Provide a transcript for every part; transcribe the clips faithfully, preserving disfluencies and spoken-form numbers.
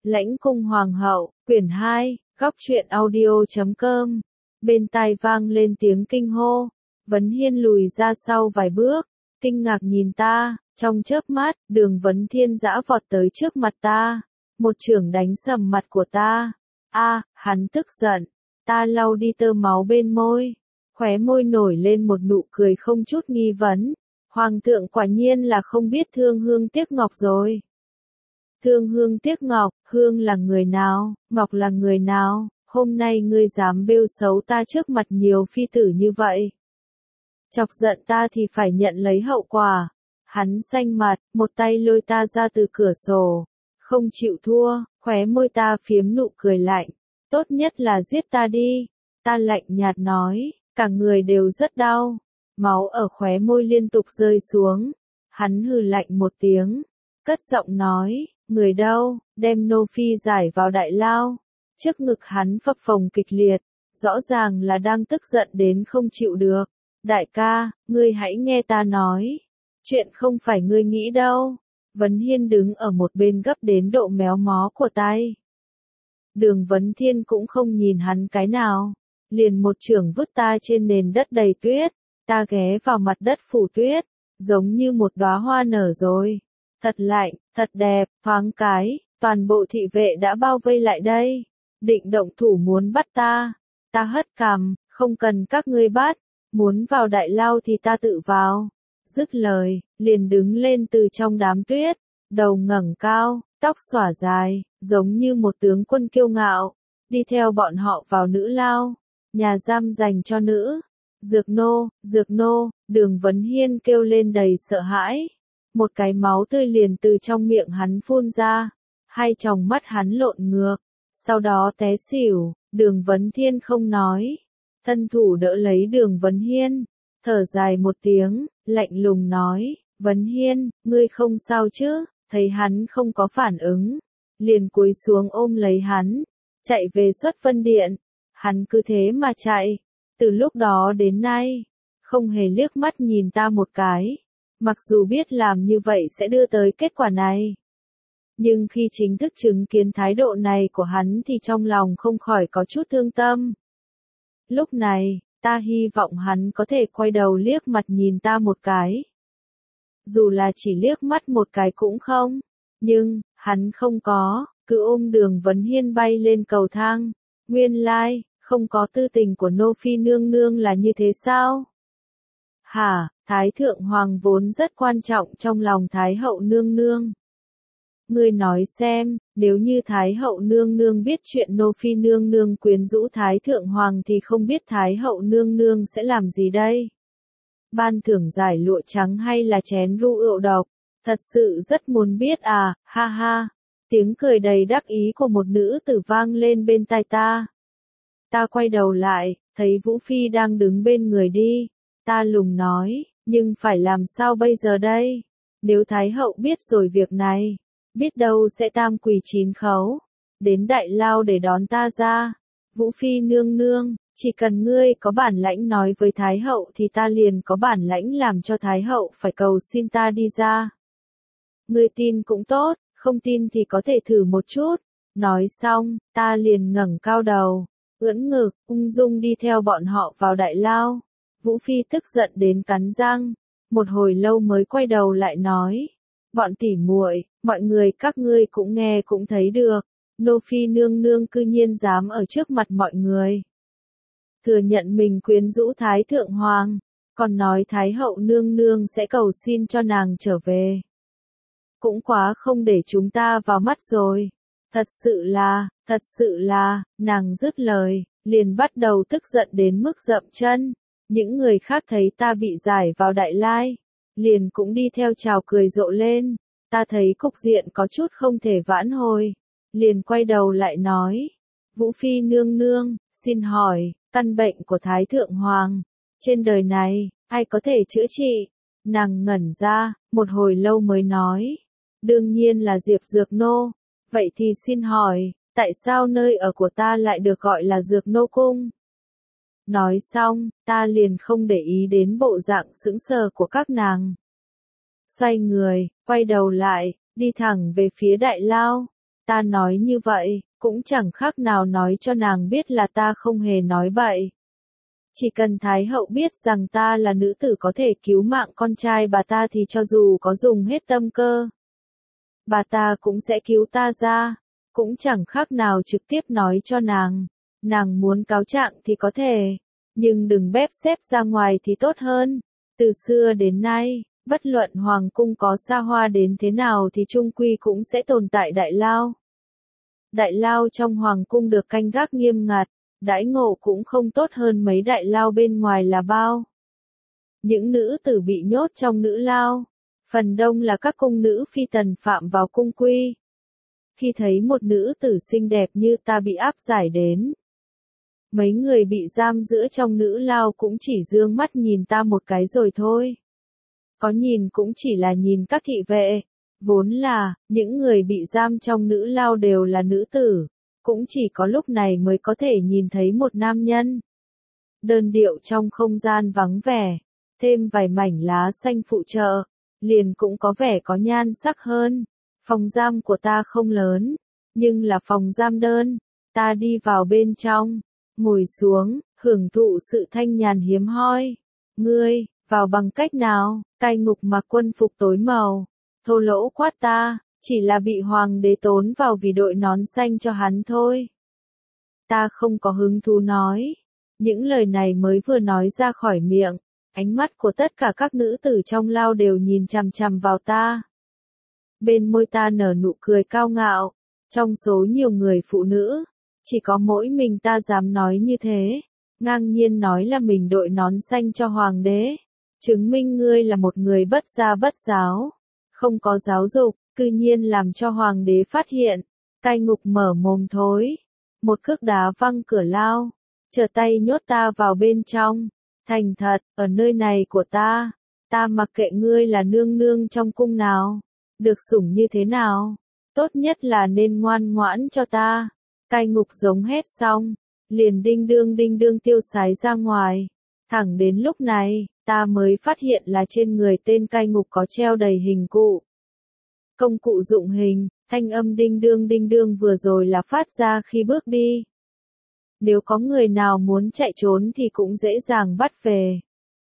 Lãnh cung hoàng hậu, quyển hai, góc truyện audio chấm com. Bên tai vang lên tiếng kinh hô. Vấn Hiên lùi ra sau vài bước, kinh ngạc nhìn ta, trong chớp mắt, Đường Vấn Thiên giã vọt tới trước mặt ta, một chưởng đánh sầm mặt của ta. A, hắn tức giận, ta lau đi tơ máu bên môi, khóe môi nổi lên một nụ cười không chút nghi vấn. Hoàng thượng quả nhiên là không biết thương hương tiếc ngọc rồi. Thương hương tiếc ngọc, hương là người nào, ngọc là người nào, hôm nay ngươi dám bêu xấu ta trước mặt nhiều phi tử như vậy. Chọc giận ta thì phải nhận lấy hậu quả. Hắn xanh mặt, một tay lôi ta ra từ cửa sổ, không chịu thua, khóe môi ta phiếm nụ cười lạnh. Tốt nhất là giết ta đi. Ta lạnh nhạt nói, cả người đều rất đau, máu ở khóe môi liên tục rơi xuống. Hắn hừ lạnh một tiếng, cất giọng nói, người đâu, đem nô phi giải vào đại lao. Trước ngực hắn phập phồng kịch liệt, rõ ràng là đang tức giận đến không chịu được. Đại ca, ngươi hãy nghe ta nói, chuyện không phải ngươi nghĩ đâu. Vấn Hiên đứng ở một bên gấp đến độ méo mó của tay. Đường Vấn Thiên cũng không nhìn hắn cái nào, liền một chưởng vứt ta trên nền đất đầy tuyết. Ta ghé vào mặt đất phủ tuyết, giống như một đóa hoa nở rồi. Thật lạnh, thật đẹp, thoáng cái, toàn bộ thị vệ đã bao vây lại đây, định động thủ muốn bắt ta. Ta hất cằm, không cần các ngươi bắt, muốn vào đại lao thì ta tự vào. Dứt lời, liền đứng lên từ trong đám tuyết, đầu ngẩng cao, tóc xõa dài, giống như một tướng quân kiêu ngạo, đi theo bọn họ vào nữ lao, nhà giam dành cho nữ. Dược nô, dược nô, Đường Vấn Hiên kêu lên đầy sợ hãi. Một cái máu tươi liền từ trong miệng hắn phun ra, hai tròng mắt hắn lộn ngược, sau đó té xỉu. Đường Vấn Thiên không nói, thân thủ đỡ lấy Đường Vấn Hiên, thở dài một tiếng, lạnh lùng nói, Vấn Hiên, ngươi không sao chứ? Thấy hắn không có phản ứng, liền cúi xuống ôm lấy hắn, chạy về Xuất Vân Điện. Hắn cứ thế mà chạy, từ lúc đó đến nay, không hề liếc mắt nhìn ta một cái. Mặc dù biết làm như vậy sẽ đưa tới kết quả này, nhưng khi chính thức chứng kiến thái độ này của hắn thì trong lòng không khỏi có chút thương tâm. Lúc này, ta hy vọng hắn có thể quay đầu liếc mặt nhìn ta một cái. Dù là chỉ liếc mắt một cái cũng không, nhưng, hắn không có, cứ ôm Đường Vấn Hiên bay lên cầu thang. Nguyên lai, không có tư tình của nô phi nương nương là như thế sao? Hả, Thái Thượng Hoàng vốn rất quan trọng trong lòng Thái Hậu nương nương. Ngươi nói xem, nếu như Thái Hậu nương nương biết chuyện nô phi nương nương quyến rũ Thái Thượng Hoàng thì không biết Thái Hậu nương nương sẽ làm gì đây? Ban thưởng giải lụa trắng hay là chén rượu rượu độc? Thật sự rất muốn biết à, ha ha. Tiếng cười đầy đắc ý của một nữ tử vang lên bên tai ta. Ta quay đầu lại, thấy Vũ Phi đang đứng bên người đi. Ta lùng nói, nhưng phải làm sao bây giờ đây? Nếu Thái Hậu biết rồi việc này, biết đâu sẽ tam quỳ chín khấu, đến đại lao để đón ta ra. Vũ Phi nương nương, chỉ cần ngươi có bản lãnh nói với Thái Hậu thì ta liền có bản lãnh làm cho Thái Hậu phải cầu xin ta đi ra. Ngươi tin cũng tốt, không tin thì có thể thử một chút. Nói xong, ta liền ngẩng cao đầu, ưỡn ngực, ung dung đi theo bọn họ vào đại lao. Vũ Phi tức giận đến cắn răng, một hồi lâu mới quay đầu lại nói, bọn tỉ muội, mọi người các ngươi cũng nghe cũng thấy được, nô phi nương nương cư nhiên dám ở trước mặt mọi người thừa nhận mình quyến rũ Thái Thượng Hoàng, còn nói Thái Hậu nương nương sẽ cầu xin cho nàng trở về. Cũng quá không để chúng ta vào mắt rồi. Thật sự là, thật sự là, nàng dứt lời, liền bắt đầu tức giận đến mức dậm chân. Những người khác thấy ta bị giải vào đại lai, liền cũng đi theo chào cười rộ lên. Ta thấy cục diện có chút không thể vãn hồi, liền quay đầu lại nói, Vũ Phi nương nương, xin hỏi, căn bệnh của Thái Thượng Hoàng, trên đời này, ai có thể chữa trị? Nàng ngẩn ra, một hồi lâu mới nói, đương nhiên là Diệp Dược Nô. Vậy thì xin hỏi, tại sao nơi ở của ta lại được gọi là Dược Nô Cung? Nói xong, ta liền không để ý đến bộ dạng sững sờ của các nàng. Xoay người, quay đầu lại, đi thẳng về phía đại lao. Ta nói như vậy, cũng chẳng khác nào nói cho nàng biết là ta không hề nói bậy. Chỉ cần Thái hậu biết rằng ta là nữ tử có thể cứu mạng con trai bà ta thì cho dù có dùng hết tâm cơ, bà ta cũng sẽ cứu ta ra, cũng chẳng khác nào trực tiếp nói cho nàng. Nàng muốn cáo trạng thì có thể, nhưng đừng bếp xếp ra ngoài thì tốt hơn. Từ xưa đến nay, bất luận hoàng cung có xa hoa đến thế nào thì chung quy cũng sẽ tồn tại đại lao. Đại lao trong hoàng cung được canh gác nghiêm ngặt, đãi ngộ cũng không tốt hơn mấy đại lao bên ngoài là bao. Những nữ tử bị nhốt trong nữ lao, phần đông là các cung nữ phi tần phạm vào cung quy. Khi thấy một nữ tử xinh đẹp như ta bị áp giải đến, mấy người bị giam giữ trong nữ lao cũng chỉ dương mắt nhìn ta một cái rồi thôi. Có nhìn cũng chỉ là nhìn các thị vệ. Vốn là, những người bị giam trong nữ lao đều là nữ tử, cũng chỉ có lúc này mới có thể nhìn thấy một nam nhân. Đơn điệu trong không gian vắng vẻ, thêm vài mảnh lá xanh phụ trợ, liền cũng có vẻ có nhan sắc hơn. Phòng giam của ta không lớn, nhưng là phòng giam đơn. Ta đi vào bên trong, ngồi xuống, hưởng thụ sự thanh nhàn hiếm hoi. Ngươi, vào bằng cách nào? Cai Ngục mặc quân phục tối màu, thô lỗ quát ta, chỉ là bị hoàng đế tốn vào vì đội nón xanh cho hắn thôi. Ta không có hứng thú nói. Những lời này mới vừa nói ra khỏi miệng, ánh mắt của tất cả các nữ tử trong lao đều nhìn chằm chằm vào ta. Bên môi ta nở nụ cười cao ngạo, trong số nhiều người phụ nữ, chỉ có mỗi mình ta dám nói như thế, ngang nhiên nói là mình đội nón xanh cho hoàng đế, chứng minh ngươi là một người bất gia bất giáo, không có giáo dục, cư nhiên làm cho hoàng đế phát hiện. Cai Ngục mở mồm thối, một cước đá văng cửa lao, trở tay nhốt ta vào bên trong. Thành thật, ở nơi này của ta, ta mặc kệ ngươi là nương nương trong cung nào, được sủng như thế nào, tốt nhất là nên ngoan ngoãn cho ta. Cai Ngục giống hét xong, liền đinh đương đinh đương tiêu sái ra ngoài. Thẳng đến lúc này, ta mới phát hiện là trên người tên Cai Ngục có treo đầy hình cụ. Công cụ dụng hình, thanh âm đinh đương đinh đương vừa rồi là phát ra khi bước đi. Nếu có người nào muốn chạy trốn thì cũng dễ dàng bắt về.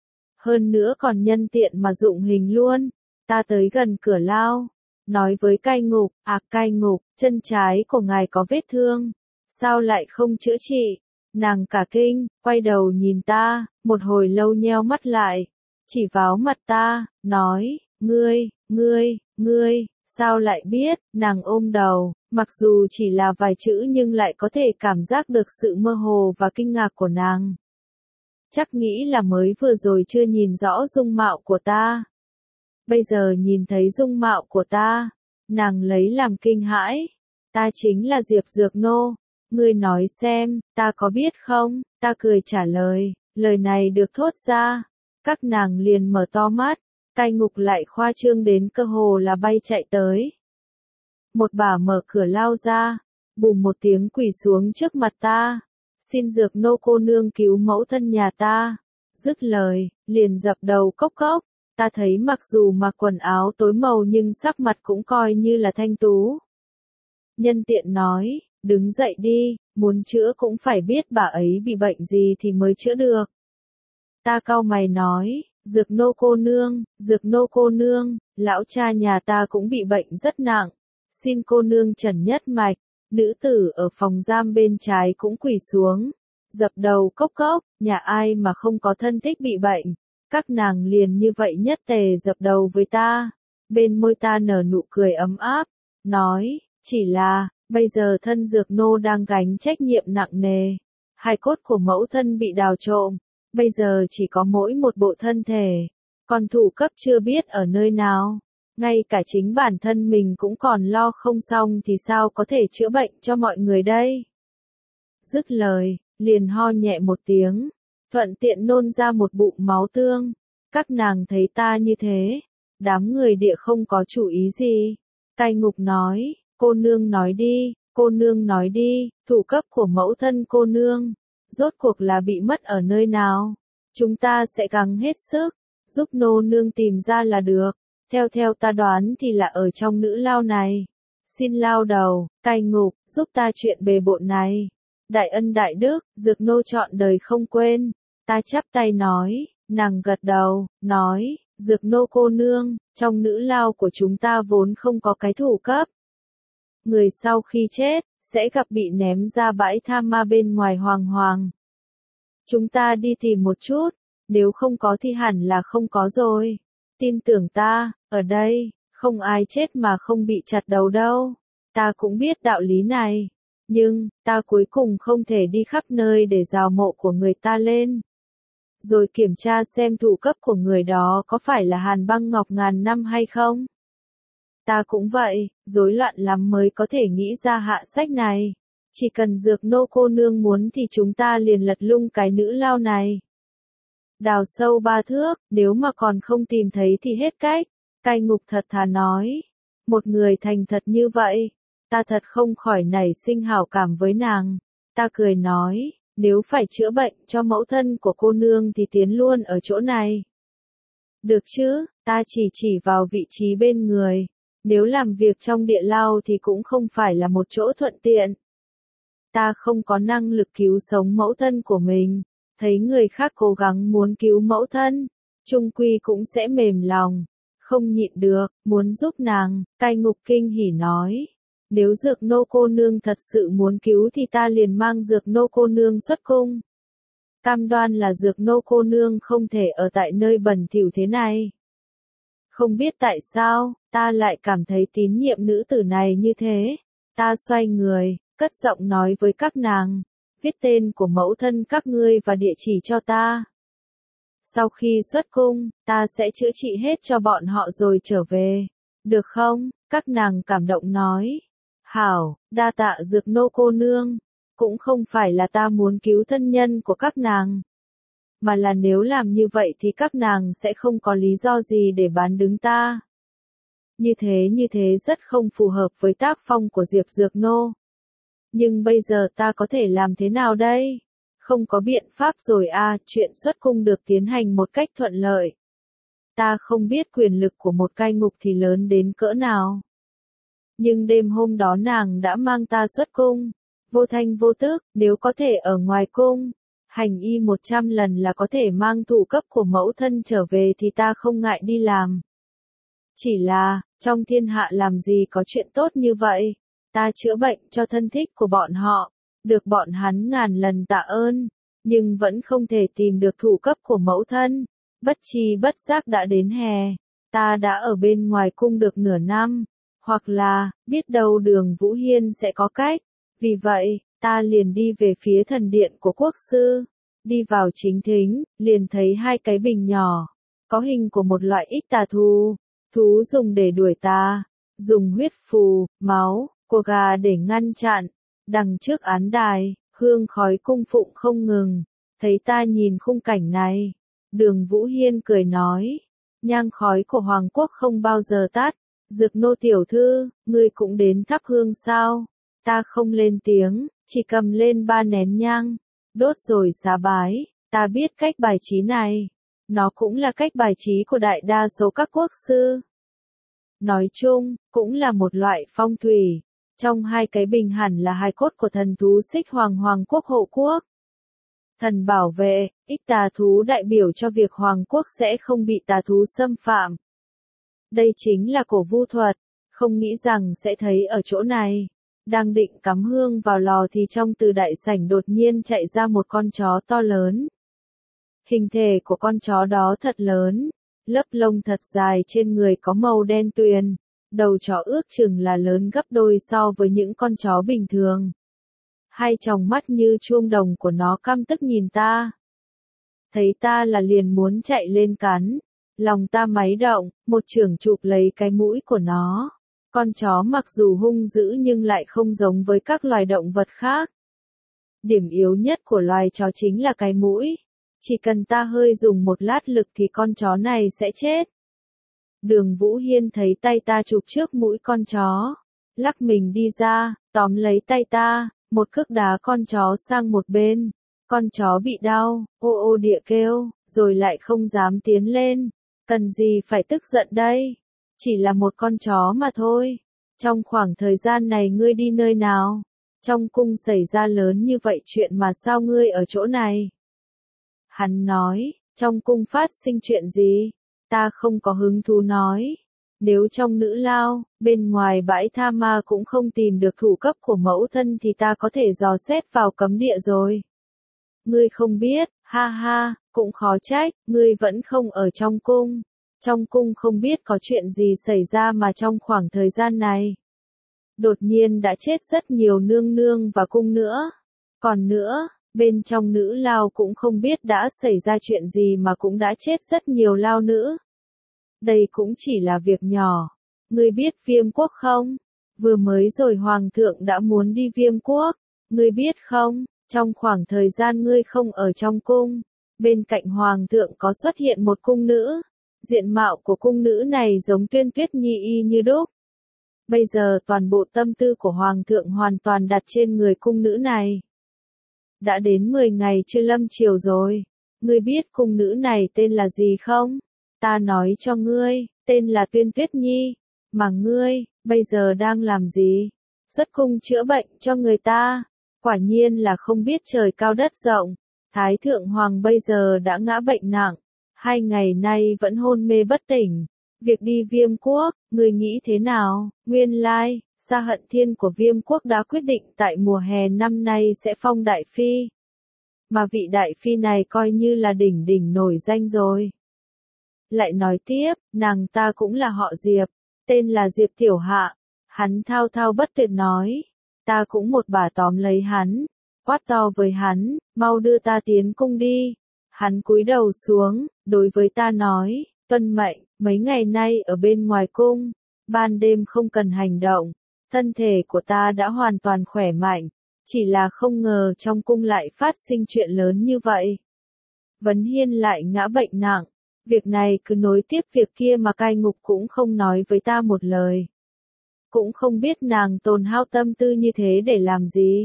Hơn nữa còn nhân tiện mà dụng hình luôn. Ta tới gần cửa lao, nói với Cai Ngục, à Cai Ngục, chân trái của ngài có vết thương, sao lại không chữa trị? Nàng cả kinh, quay đầu nhìn ta, một hồi lâu nheo mắt lại, chỉ vào mặt ta, nói, ngươi, ngươi, ngươi, sao lại biết? Nàng ôm đầu, mặc dù chỉ là vài chữ nhưng lại có thể cảm giác được sự mơ hồ và kinh ngạc của nàng. Chắc nghĩ là mới vừa rồi chưa nhìn rõ dung mạo của ta. Bây giờ nhìn thấy dung mạo của ta, nàng lấy làm kinh hãi. Ta chính là Diệp Dược Nô. Ngươi nói xem, ta có biết không? Ta cười trả lời, lời này được thốt ra. Các nàng liền mở to mắt, Cai Ngục lại khoa trương đến cơ hồ là bay chạy tới. Một bà mở cửa lao ra, bùm một tiếng quỳ xuống trước mặt ta. Xin Dược Nô cô nương cứu mẫu thân nhà ta. Dứt lời, liền dập đầu cốc cốc. Ta thấy mặc dù mặc quần áo tối màu nhưng sắc mặt cũng coi như là thanh tú. Nhân tiện nói, đứng dậy đi, muốn chữa cũng phải biết bà ấy bị bệnh gì thì mới chữa được. Ta cau mày nói, Dược Nô cô nương, Dược Nô cô nương, lão cha nhà ta cũng bị bệnh rất nặng. Xin cô nương trần nhất mạch. Nữ tử ở phòng giam bên trái cũng quỳ xuống, dập đầu cốc cốc, nhà ai mà không có thân thích bị bệnh. Các nàng liền như vậy nhất tề dập đầu với ta. Bên môi ta nở nụ cười ấm áp, nói, chỉ là, bây giờ thân Dược Nô đang gánh trách nhiệm nặng nề. Hài cốt của mẫu thân bị đào trộm, bây giờ chỉ có mỗi một bộ thân thể, còn thủ cấp chưa biết ở nơi nào. Ngay cả chính bản thân mình cũng còn lo không xong thì sao có thể chữa bệnh cho mọi người đây? Dứt lời, liền ho nhẹ một tiếng, thuận tiện nôn ra một bụng máu tương. Các nàng thấy ta như thế, đám người địa không có chủ ý gì. Cai Ngục nói, cô nương nói đi, cô nương nói đi, thủ cấp của mẫu thân cô nương, rốt cuộc là bị mất ở nơi nào? Chúng ta sẽ gắng hết sức, giúp nô nương tìm ra là được. Theo theo ta đoán thì là ở trong nữ lao này. Xin lao đầu, cai ngục, giúp ta chuyện bề bộn này. Đại ân đại đức, Dược nô trọn đời không quên. Ta chắp tay nói, nàng gật đầu, nói, Dược nô cô nương, trong nữ lao của chúng ta vốn không có cái thủ cấp. Người sau khi chết, sẽ gặp bị ném ra bãi tha ma bên ngoài hoàng hoàng. Chúng ta đi tìm một chút, nếu không có thì hẳn là không có rồi. Tin tưởng ta, ở đây, không ai chết mà không bị chặt đầu đâu. Ta cũng biết đạo lý này. Nhưng, ta cuối cùng không thể đi khắp nơi để rào mộ của người ta lên. Rồi kiểm tra xem thủ cấp của người đó có phải là Hàn Băng Ngọc ngàn năm hay không. Ta cũng vậy, rối loạn lắm mới có thể nghĩ ra hạ sách này. Chỉ cần Dược nô cô nương muốn thì chúng ta liền lật lung cái nữ lao này. Đào sâu ba thước, nếu mà còn không tìm thấy thì hết cách. Cai ngục thật thà nói. Một người thành thật như vậy, ta thật không khỏi nảy sinh hảo cảm với nàng. Ta cười nói, nếu phải chữa bệnh cho mẫu thân của cô nương thì tiến luôn ở chỗ này. Được chứ, ta chỉ chỉ vào vị trí bên người. Nếu làm việc trong địa lao thì cũng không phải là một chỗ thuận tiện. Ta không có năng lực cứu sống mẫu thân của mình. Thấy người khác cố gắng muốn cứu mẫu thân, chung quy cũng sẽ mềm lòng. Không nhịn được, muốn giúp nàng, cai ngục kinh hỉ nói. Nếu Dược nô cô nương thật sự muốn cứu thì ta liền mang Dược nô cô nương xuất cung. Cam đoan là Dược nô cô nương không thể ở tại nơi bẩn thỉu thế này. Không biết tại sao, ta lại cảm thấy tín nhiệm nữ tử này như thế. Ta xoay người, cất giọng nói với các nàng. Viết tên của mẫu thân các ngươi và địa chỉ cho ta. Sau khi xuất cung, ta sẽ chữa trị hết cho bọn họ rồi trở về. Được không? Các nàng cảm động nói. Hảo, đa tạ Dược nô cô nương. Cũng không phải là ta muốn cứu thân nhân của các nàng. Mà là nếu làm như vậy thì các nàng sẽ không có lý do gì để bán đứng ta. Như thế như thế rất không phù hợp với tác phong của Diệp Dược nô. Nhưng bây giờ ta có thể làm thế nào đây? Không có biện pháp rồi à, chuyện xuất cung được tiến hành một cách thuận lợi. Ta không biết quyền lực của một cai ngục thì lớn đến cỡ nào. Nhưng đêm hôm đó nàng đã mang ta xuất cung. Vô thanh vô tức, nếu có thể ở ngoài cung, hành y một trăm lần là có thể mang thủ cấp của mẫu thân trở về thì ta không ngại đi làm. Chỉ là, trong thiên hạ làm gì có chuyện tốt như vậy. Ta chữa bệnh cho thân thích của bọn họ, được bọn hắn ngàn lần tạ ơn, nhưng vẫn không thể tìm được thủ cấp của mẫu thân. Bất chi bất giác đã đến hè, ta đã ở bên ngoài cung được nửa năm, hoặc là, biết đâu Đường Vũ Hiên sẽ có cách. Vì vậy, ta liền đi về phía thần điện của quốc sư, đi vào chính thính, liền thấy hai cái bình nhỏ, có hình của một loại ích tà thú, thú dùng để đuổi ta, dùng huyết phù, máu của gà để ngăn chặn. Đằng trước án đài, hương khói cung phụng không ngừng. Thấy ta nhìn khung cảnh này, Đường Vũ Hiên cười nói, nhang khói của Hoàng quốc không bao giờ tắt. Dược nô tiểu thư, ngươi cũng đến thắp hương sao? Ta không lên tiếng, chỉ cầm lên ba nén nhang, đốt rồi xá bái. Ta biết cách bài trí này, nó cũng là cách bài trí của đại đa số các quốc sư. Nói chung, cũng là một loại phong thủy. Trong hai cái bình hẳn là hài cốt của thần thú Xích Hoàng Hoàng quốc hộ quốc. Thần bảo vệ, ích tà thú đại biểu cho việc Hoàng quốc sẽ không bị tà thú xâm phạm. Đây chính là cổ vu thuật, không nghĩ rằng sẽ thấy ở chỗ này. Đang định cắm hương vào lò thì trong từ đại sảnh đột nhiên chạy ra một con chó to lớn. Hình thể của con chó đó thật lớn, lớp lông thật dài trên người có màu đen tuyền. Đầu chó ước chừng là lớn gấp đôi so với những con chó bình thường. Hai tròng mắt như chuông đồng của nó căm tức nhìn ta. Thấy ta là liền muốn chạy lên cắn. Lòng ta máy động, một chưởng chụp lấy cái mũi của nó. Con chó mặc dù hung dữ nhưng lại không giống với các loài động vật khác. Điểm yếu nhất của loài chó chính là cái mũi. Chỉ cần ta hơi dùng một lát lực thì con chó này sẽ chết. Đường Vũ Hiên thấy tay ta chụp trước mũi con chó, lắc mình đi ra, tóm lấy tay ta, một cước đá con chó sang một bên. Con chó bị đau, ô ô địa kêu, rồi lại không dám tiến lên. Cần gì phải tức giận đây? Chỉ là một con chó mà thôi. Trong khoảng thời gian này ngươi đi nơi nào? Trong cung xảy ra lớn như vậy chuyện mà sao ngươi ở chỗ này? Hắn nói, trong cung phát sinh chuyện gì? Ta không có hứng thú nói. Nếu trong nữ lao, bên ngoài bãi tha ma cũng không tìm được thủ cấp của mẫu thân thì ta có thể dò xét vào cấm địa rồi. Ngươi không biết, ha ha, cũng khó trách, ngươi vẫn không ở trong cung. Trong cung không biết có chuyện gì xảy ra mà trong khoảng thời gian này. Đột nhiên đã chết rất nhiều nương nương và cung nữa. Còn nữa, bên trong nữ lao cũng không biết đã xảy ra chuyện gì mà cũng đã chết rất nhiều lao nữ. Đây cũng chỉ là việc nhỏ. Ngươi biết Viêm Quốc không? Vừa mới rồi Hoàng thượng đã muốn đi Viêm Quốc. Ngươi biết không, trong khoảng thời gian ngươi không ở trong cung, bên cạnh Hoàng thượng có xuất hiện một cung nữ. Diện mạo của cung nữ này giống Tuyên Tuyết Nhi y như đúc. Bây giờ toàn bộ tâm tư của Hoàng thượng hoàn toàn đặt trên người cung nữ này. Đã đến mười ngày chưa lâm chiều rồi. Ngươi biết cung nữ này tên là gì không? Ta nói cho ngươi, tên là Tuyên Tuyết Nhi. Mà ngươi, bây giờ đang làm gì? Xuất cung chữa bệnh cho người ta. Quả nhiên là không biết trời cao đất rộng. Thái thượng hoàng bây giờ đã ngã bệnh nặng. Hai ngày nay vẫn hôn mê bất tỉnh. Việc đi Viêm Quốc, ngươi nghĩ thế nào? Nguyên lai, Sa Hận Thiên của Viêm Quốc đã quyết định tại mùa hè năm nay sẽ phong đại phi. Mà vị đại phi này coi như là đỉnh đỉnh nổi danh rồi. Lại nói tiếp, nàng ta cũng là họ Diệp, tên là Diệp Tiểu Hạ. Hắn thao thao bất tuyệt nói, ta cũng một bà tóm lấy hắn, quát to với hắn, mau đưa ta tiến cung đi. Hắn cúi đầu xuống, đối với ta nói, tuân mệnh, mấy ngày nay ở bên ngoài cung, ban đêm không cần hành động, thân thể của ta đã hoàn toàn khỏe mạnh, chỉ là không ngờ trong cung lại phát sinh chuyện lớn như vậy. Vấn Hiên lại ngã bệnh nặng, việc này cứ nối tiếp việc kia mà cai ngục cũng không nói với ta một lời. Cũng không biết nàng tồn hao tâm tư như thế để làm gì.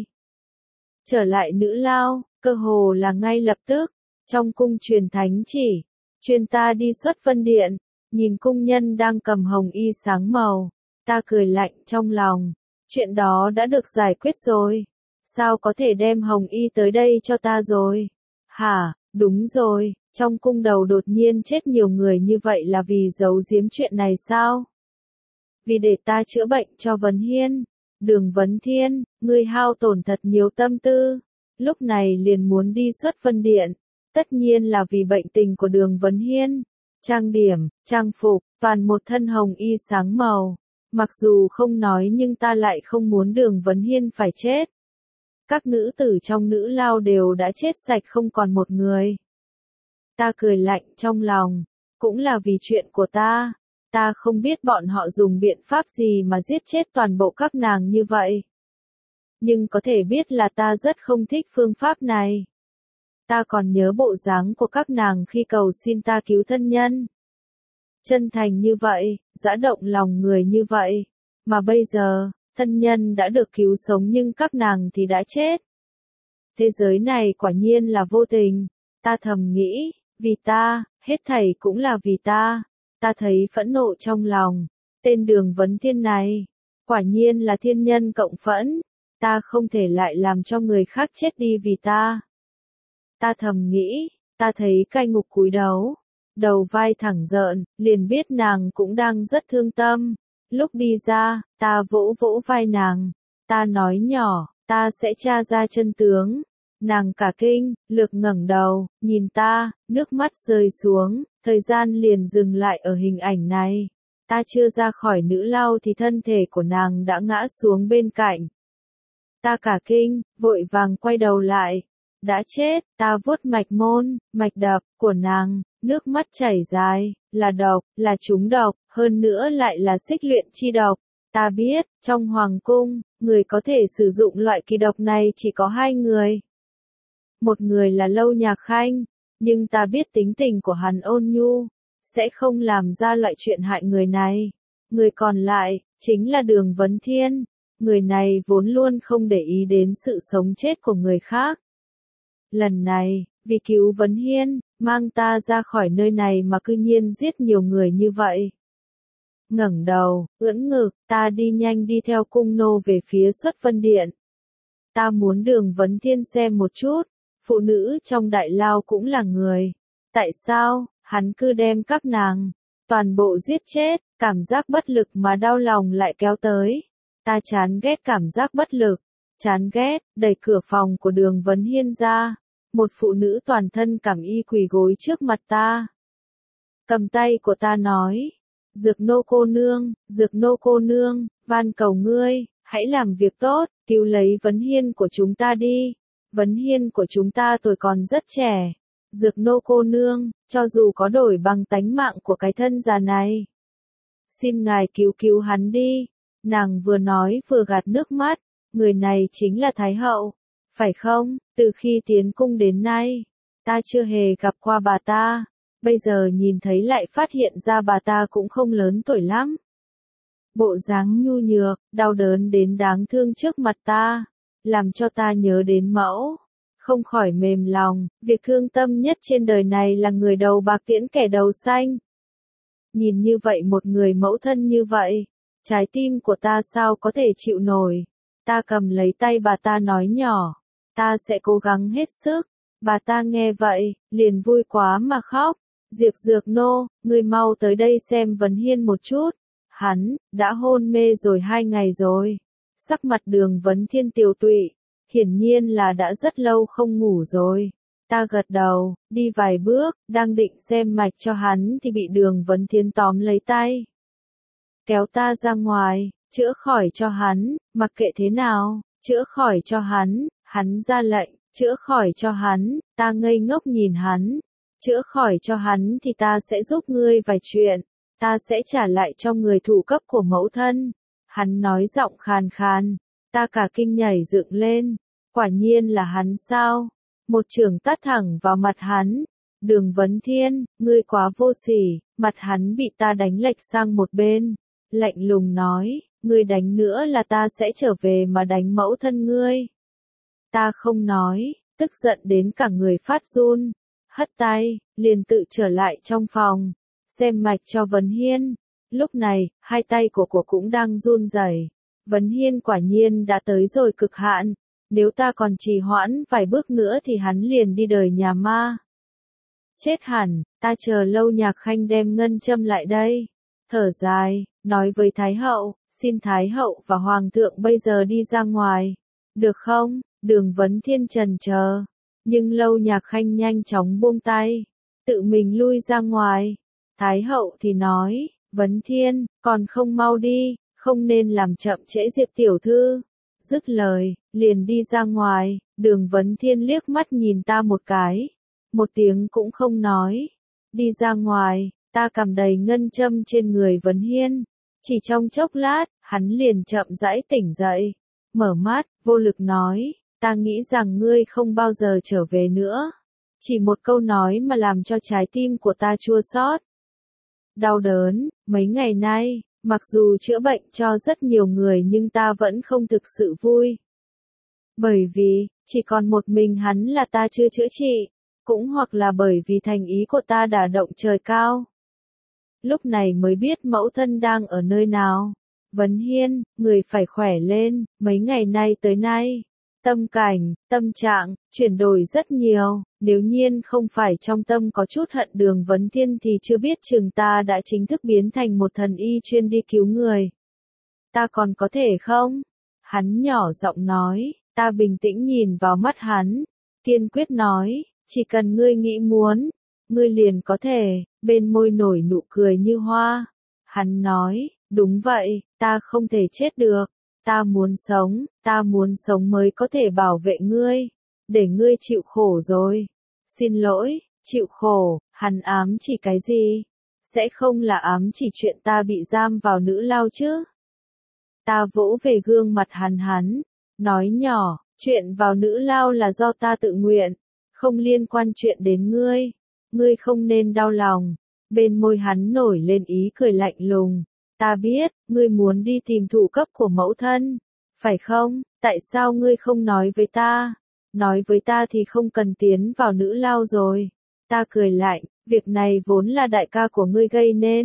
Trở lại nữ lao, cơ hồ là ngay lập tức, trong cung truyền thánh chỉ, truyền ta đi xuất vân điện, nhìn cung nhân đang cầm hồng y sáng màu, ta cười lạnh trong lòng, chuyện đó đã được giải quyết rồi, sao có thể đem hồng y tới đây cho ta rồi? Hả, đúng rồi, trong cung đầu đột nhiên chết nhiều người như vậy là vì giấu giếm chuyện này sao? Vì để ta chữa bệnh cho Vấn Hiên. Đường Vấn Thiên, ngươi hao tổn thật nhiều tâm tư, lúc này liền muốn đi xuất vân điện, tất nhiên là vì bệnh tình của Đường Vấn Hiên. Trang điểm, trang phục, toàn một thân hồng y sáng màu, mặc dù không nói nhưng ta lại không muốn Đường Vấn Hiên phải chết. Các nữ tử trong nữ lao đều đã chết sạch không còn một người. Ta cười lạnh trong lòng, cũng là vì chuyện của ta. Ta không biết bọn họ dùng biện pháp gì mà giết chết toàn bộ các nàng như vậy. Nhưng có thể biết là ta rất không thích phương pháp này. Ta còn nhớ bộ dáng của các nàng khi cầu xin ta cứu thân nhân. Chân thành như vậy, dã động lòng người như vậy. Mà bây giờ, thân nhân đã được cứu sống nhưng các nàng thì đã chết. Thế giới này quả nhiên là vô tình. Ta thầm nghĩ, vì ta, hết thảy cũng là vì ta. Ta thấy phẫn nộ trong lòng, tên Đường Vấn Thiên này, quả nhiên là thiên nhân cộng phẫn, ta không thể lại làm cho người khác chết đi vì ta. Ta thầm nghĩ, ta thấy cai ngục cúi đầu, đầu vai thẳng rợn, liền biết nàng cũng đang rất thương tâm. Lúc đi ra, ta vỗ vỗ vai nàng, ta nói nhỏ, ta sẽ tra ra chân tướng. Nàng cả kinh, lược ngẩng đầu, nhìn ta, nước mắt rơi xuống, thời gian liền dừng lại ở hình ảnh này. Ta chưa ra khỏi nữ lao thì thân thể của nàng đã ngã xuống bên cạnh. Ta cả kinh, vội vàng quay đầu lại. Đã chết, ta vuốt mạch môn, mạch đập của nàng, nước mắt chảy dài, là độc, là trúng độc, hơn nữa lại là xích luyện chi độc. Ta biết, trong hoàng cung, người có thể sử dụng loại kỳ độc này chỉ có hai người. Một người là Lâu Nhạc Khanh, nhưng ta biết tính tình của hắn ôn nhu, sẽ không làm ra loại chuyện hại người này. Người còn lại, chính là Đường Vấn Thiên, người này vốn luôn không để ý đến sự sống chết của người khác. Lần này, vì cứu Vấn Hiên, mang ta ra khỏi nơi này mà cư nhiên giết nhiều người như vậy. ngẩng đầu, ưỡn ngực, ta đi nhanh đi theo cung nô về phía Xuất Vân Điện. Ta muốn Đường Vấn Thiên xem một chút, phụ nữ trong đại lao cũng là người. Tại sao, hắn cứ đem các nàng, toàn bộ giết chết, cảm giác bất lực mà đau lòng lại kéo tới. Ta chán ghét cảm giác bất lực, chán ghét, đẩy cửa phòng của Đường Vấn Hiên ra. Một phụ nữ toàn thân cảm y quỳ gối trước mặt ta. Cầm tay của ta nói, Dược nô cô nương, Dược nô cô nương, van cầu ngươi, hãy làm việc tốt, cứu lấy Vấn Hiên của chúng ta đi. Vấn Hiên của chúng ta tuổi còn rất trẻ. Dược nô cô nương, cho dù có đổi bằng tánh mạng của cái thân già này. Xin ngài cứu cứu hắn đi. Nàng vừa nói vừa gạt nước mắt, người này chính là Thái hậu, phải không? Từ khi tiến cung đến nay, ta chưa hề gặp qua bà ta, bây giờ nhìn thấy lại phát hiện ra bà ta cũng không lớn tuổi lắm. Bộ dáng nhu nhược, đau đớn đến đáng thương trước mặt ta, làm cho ta nhớ đến mẫu, không khỏi mềm lòng, việc thương tâm nhất trên đời này là người đầu bạc tiễn kẻ đầu xanh. Nhìn như vậy một người mẫu thân như vậy, trái tim của ta sao có thể chịu nổi. Ta cầm lấy tay bà ta nói nhỏ, ta sẽ cố gắng hết sức. Bà ta nghe vậy, liền vui quá mà khóc. Diệp Dược nô, ngươi mau tới đây xem Vấn Hiên một chút. Hắn, đã hôn mê rồi hai ngày rồi. Sắc mặt Đường Vấn Thiên tiều tụy, hiển nhiên là đã rất lâu không ngủ rồi. Ta gật đầu, đi vài bước, đang định xem mạch cho hắn thì bị Đường Vấn Thiên tóm lấy tay. Kéo ta ra ngoài, chữa khỏi cho hắn, mặc kệ thế nào, chữa khỏi cho hắn, hắn ra lệnh, chữa khỏi cho hắn, ta ngây ngốc nhìn hắn. Chữa khỏi cho hắn thì ta sẽ giúp ngươi vài chuyện, ta sẽ trả lại cho người thủ cấp của mẫu thân. Hắn nói giọng khàn khàn, ta cả kinh nhảy dựng lên, quả nhiên là hắn sao? Một chưởng tát thẳng vào mặt hắn. Đường Vấn Thiên, ngươi quá vô sỉ, mặt hắn bị ta đánh lệch sang một bên, lạnh lùng nói, ngươi đánh nữa là ta sẽ trở về mà đánh mẫu thân ngươi. Ta không nói, tức giận đến cả người phát run, hất tay, liền tự trở lại trong phòng, xem mạch cho Vấn Hiên. Lúc này, hai tay của cô cũng đang run rẩy. Vấn Hiên quả nhiên đã tới rồi cực hạn, nếu ta còn trì hoãn vài bước nữa thì hắn liền đi đời nhà ma. Chết hẳn, ta chờ Lâu Nhạc Khanh đem ngân châm lại đây. Thở dài, nói với Thái hậu, xin Thái hậu và Hoàng thượng bây giờ đi ra ngoài. Được không? Đường Vấn Thiên trần chờ. Nhưng Lâu Nhạc Khanh nhanh chóng buông tay, tự mình lui ra ngoài. Thái hậu thì nói, Vấn Thiên, còn không mau đi, không nên làm chậm trễ Diệp tiểu thư. Dứt lời, liền đi ra ngoài. Đường Vấn Thiên liếc mắt nhìn ta một cái, một tiếng cũng không nói. Đi ra ngoài, ta cầm đầy ngân châm trên người Vấn Hiên. Chỉ trong chốc lát, hắn liền chậm rãi tỉnh dậy, mở mắt, vô lực nói, ta nghĩ rằng ngươi không bao giờ trở về nữa. Chỉ một câu nói mà làm cho trái tim của ta chua xót. Đau đớn, mấy ngày nay, mặc dù chữa bệnh cho rất nhiều người nhưng ta vẫn không thực sự vui. Bởi vì, chỉ còn một mình hắn là ta chưa chữa trị, cũng hoặc là bởi vì thành ý của ta đả động trời cao. Lúc này mới biết mẫu thân đang ở nơi nào. Vấn Hiên, người phải khỏe lên, mấy ngày nay tới nay. Tâm cảnh, tâm trạng, chuyển đổi rất nhiều, nếu nhiên không phải trong tâm có chút hận Đường Vấn Thiên thì chưa biết chừng ta đã chính thức biến thành một thần y chuyên đi cứu người. Ta còn có thể không? Hắn nhỏ giọng nói, ta bình tĩnh nhìn vào mắt hắn, kiên quyết nói, chỉ cần ngươi nghĩ muốn, ngươi liền có thể, bên môi nổi nụ cười như hoa. Hắn nói, đúng vậy, ta không thể chết được. Ta muốn sống, ta muốn sống mới có thể bảo vệ ngươi, để ngươi chịu khổ rồi. Xin lỗi, chịu khổ, hắn ám chỉ cái gì? Sẽ không là ám chỉ chuyện ta bị giam vào nữ lao chứ? Ta vỗ về gương mặt hắn hắn, nói nhỏ, chuyện vào nữ lao là do ta tự nguyện, không liên quan chuyện đến ngươi, ngươi không nên đau lòng. Bên môi hắn nổi lên ý cười lạnh lùng. Ta biết, ngươi muốn đi tìm thủ cấp của mẫu thân, phải không? Tại sao ngươi không nói với ta? Nói với ta thì không cần tiến vào nữ lao rồi. Ta cười lạnh, việc này vốn là đại ca của ngươi gây nên.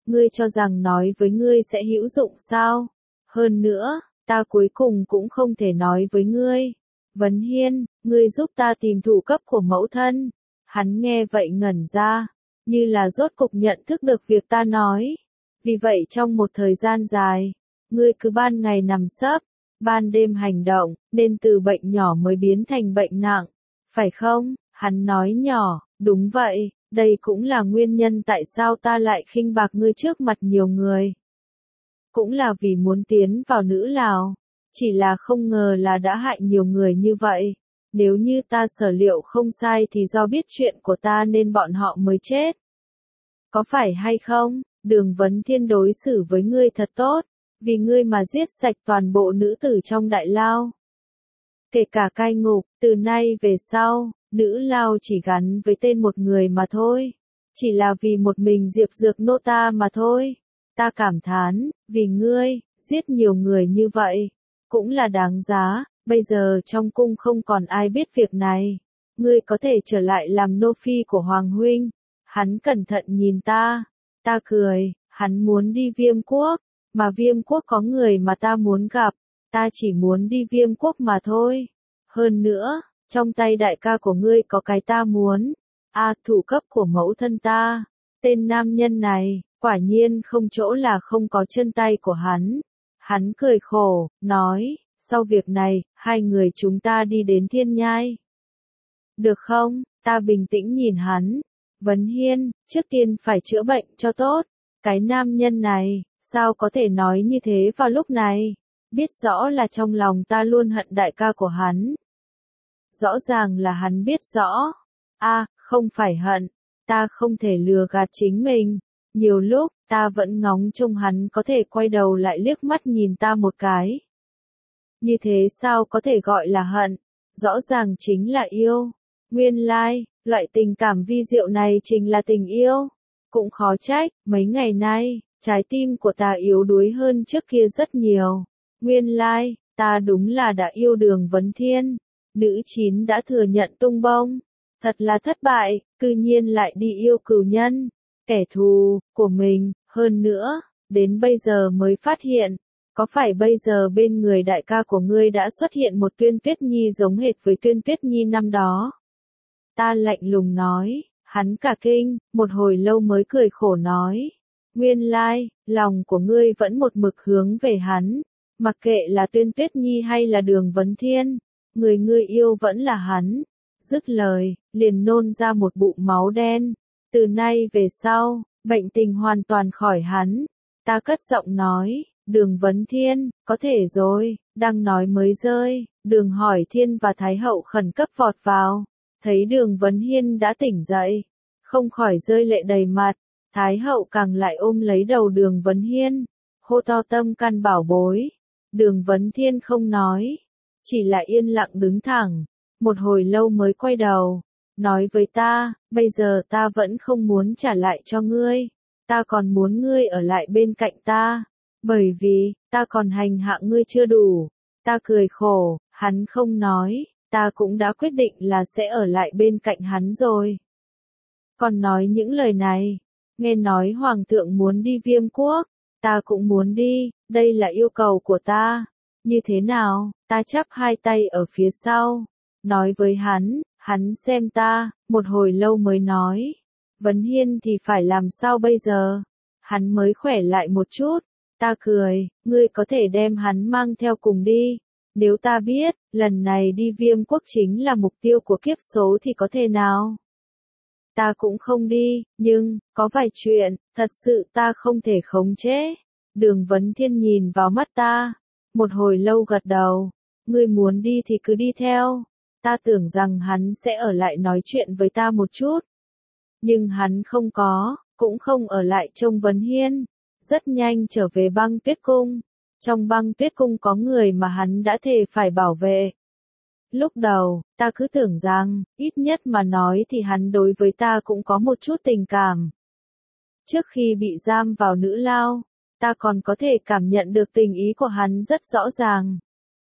ngươi cho rằng nói với ngươi sẽ hữu dụng sao? Hơn nữa, ta cuối cùng cũng không thể nói với ngươi. Vấn Hiên, ngươi giúp ta tìm thủ cấp của mẫu thân. Hắn nghe vậy ngẩn ra, như là rốt cục nhận thức được việc ta nói. Vì vậy trong một thời gian dài, ngươi cứ ban ngày nằm sấp, ban đêm hành động, nên từ bệnh nhỏ mới biến thành bệnh nặng, phải không? Hắn nói nhỏ, đúng vậy, đây cũng là nguyên nhân tại sao ta lại khinh bạc ngươi trước mặt nhiều người. Cũng là vì muốn tiến vào nữ lão, chỉ là không ngờ là đã hại nhiều người như vậy. Nếu như ta sở liệu không sai thì do biết chuyện của ta nên bọn họ mới chết. Có phải hay không? Đường Vấn Thiên đối xử với ngươi thật tốt, vì ngươi mà giết sạch toàn bộ nữ tử trong đại lao. Kể cả cai ngục, từ nay về sau, nữ lao chỉ gắn với tên một người mà thôi. Chỉ là vì một mình Diệp Dược nô ta mà thôi. Ta cảm thán, vì ngươi, giết nhiều người như vậy, cũng là đáng giá. Bây giờ trong cung không còn ai biết việc này. Ngươi có thể trở lại làm nô phi của Hoàng huynh. Hắn cẩn thận nhìn ta. Ta cười, hắn muốn đi Viêm Quốc, mà Viêm Quốc có người mà ta muốn gặp. Ta chỉ muốn đi Viêm Quốc mà thôi. Hơn nữa, trong tay đại ca của ngươi có cái ta muốn. A, thủ cấp của mẫu thân ta. Tên nam nhân này, quả nhiên không chỗ là không có chân tay của hắn. Hắn cười khổ, nói, sau việc này, hai người chúng ta đi đến Thiên Nhai. Được không? Ta bình tĩnh nhìn hắn. Vấn Hiên, trước tiên phải chữa bệnh cho tốt. Cái nam nhân này, sao có thể nói như thế vào lúc này? Biết rõ là trong lòng ta luôn hận đại ca của hắn. Rõ ràng là hắn biết rõ. A, không phải hận. Ta không thể lừa gạt chính mình. Nhiều lúc, ta vẫn ngóng trông hắn có thể quay đầu lại liếc mắt nhìn ta một cái. Như thế sao có thể gọi là hận? Rõ ràng chính là yêu. Nguyên lai, loại tình cảm vi diệu này chính là tình yêu. Cũng khó trách, mấy ngày nay, trái tim của ta yếu đuối hơn trước kia rất nhiều. Nguyên lai, ta đúng là đã yêu Đường Vấn Thiên. Nữ chín đã thừa nhận tung bông. Thật là thất bại, cư nhiên lại đi yêu cừu nhân, kẻ thù của mình. Hơn nữa, đến bây giờ mới phát hiện, có phải bây giờ bên người đại ca của ngươi đã xuất hiện một Tuyên Tuyết Nhi giống hệt với Tuyên Tuyết Nhi năm đó? Ta lạnh lùng nói, hắn cả kinh, một hồi lâu mới cười khổ nói. Nguyên lai, lòng của ngươi vẫn một mực hướng về hắn, mặc kệ là Tuyên Tuyết Nhi hay là Đường Vấn Thiên, người ngươi yêu vẫn là hắn. Dứt lời, liền nôn ra một bụng máu đen. Từ nay về sau, bệnh tình hoàn toàn khỏi hắn. Ta cất giọng nói, Đường Vấn Thiên, có thể rồi. Đang nói mới rơi, Đường Hỏi Thiên và Thái Hậu khẩn cấp vọt vào. Thấy Đường Vấn Hiên đã tỉnh dậy, không khỏi rơi lệ đầy mặt. Thái Hậu càng lại ôm lấy đầu Đường Vấn Hiên, hô to tâm can bảo bối. Đường Vấn Thiên không nói, chỉ là yên lặng đứng thẳng. Một hồi lâu mới quay đầu, nói với ta, bây giờ ta vẫn không muốn trả lại cho ngươi, ta còn muốn ngươi ở lại bên cạnh ta, bởi vì, ta còn hành hạ ngươi chưa đủ. Ta cười khổ, hắn không nói, ta cũng đã quyết định là sẽ ở lại bên cạnh hắn rồi. Còn nói những lời này, nghe nói Hoàng thượng muốn đi Viêm Quốc, ta cũng muốn đi, đây là yêu cầu của ta. Như thế nào? Ta chắp hai tay ở phía sau. Nói với hắn, hắn xem ta, một hồi lâu mới nói. Vấn Hiên thì phải làm sao bây giờ? Hắn mới khỏe lại một chút. Ta cười, ngươi có thể đem hắn mang theo cùng đi. Nếu ta biết, lần này đi Viêm Quốc chính là mục tiêu của kiếp số thì có thể nào? Ta cũng không đi, nhưng, có vài chuyện, thật sự ta không thể khống chế. Đường Vấn Thiên nhìn vào mắt ta, một hồi lâu gật đầu. Ngươi muốn đi thì cứ đi theo. Ta tưởng rằng hắn sẽ ở lại nói chuyện với ta một chút. Nhưng hắn không có, cũng không ở lại trông Vấn Hiên. Rất nhanh trở về Băng Tuyết Cung. Trong Băng Tuyết Cung có người mà hắn đã thề phải bảo vệ. Lúc đầu, ta cứ tưởng rằng, ít nhất mà nói thì hắn đối với ta cũng có một chút tình cảm. Trước khi bị giam vào nữ lao, ta còn có thể cảm nhận được tình ý của hắn rất rõ ràng.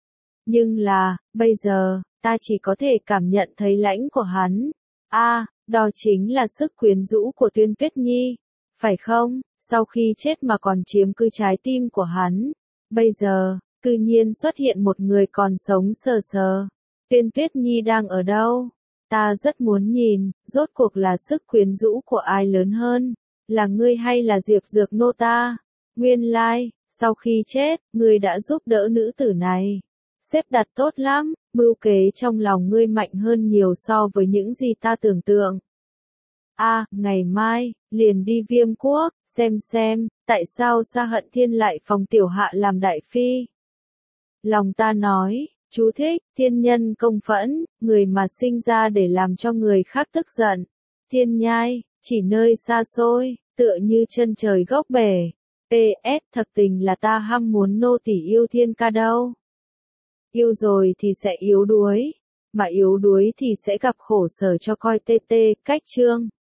Nhưng là, bây giờ, ta chỉ có thể cảm nhận thấy lãnh của hắn. A, à, đó chính là sức quyến rũ của Tuyên Tuyết Nhi. Phải không? sau khi chết mà còn chiếm cứ trái tim của hắn. Bây giờ, cư nhiên xuất hiện một người còn sống sờ sờ. Tuyên Tuyết Nhi đang ở đâu? Ta rất muốn nhìn, rốt cuộc là sức quyến rũ của ai lớn hơn, là ngươi hay là Diệp Dược nô ta? Nguyên lai, like, sau khi chết, ngươi đã giúp đỡ nữ tử này. Xếp đặt tốt lắm, mưu kế trong lòng ngươi mạnh hơn nhiều so với những gì ta tưởng tượng. A, à, ngày mai, liền đi Viêm Quốc, xem xem, tại sao Sa Hận Thiên lại phòng tiểu hạ làm đại phi. Lòng ta nói, chú thích, thiên nhân công phẫn, người mà sinh ra để làm cho người khác tức giận. Thiên nhai, chỉ nơi xa xôi, tựa như chân trời góc bể. pê ét thật tình là ta ham muốn nô tỳ yêu thiên ca đâu. Yêu rồi thì sẽ yếu đuối, mà yếu đuối thì sẽ gặp khổ sở cho coi tê tê, cách chương.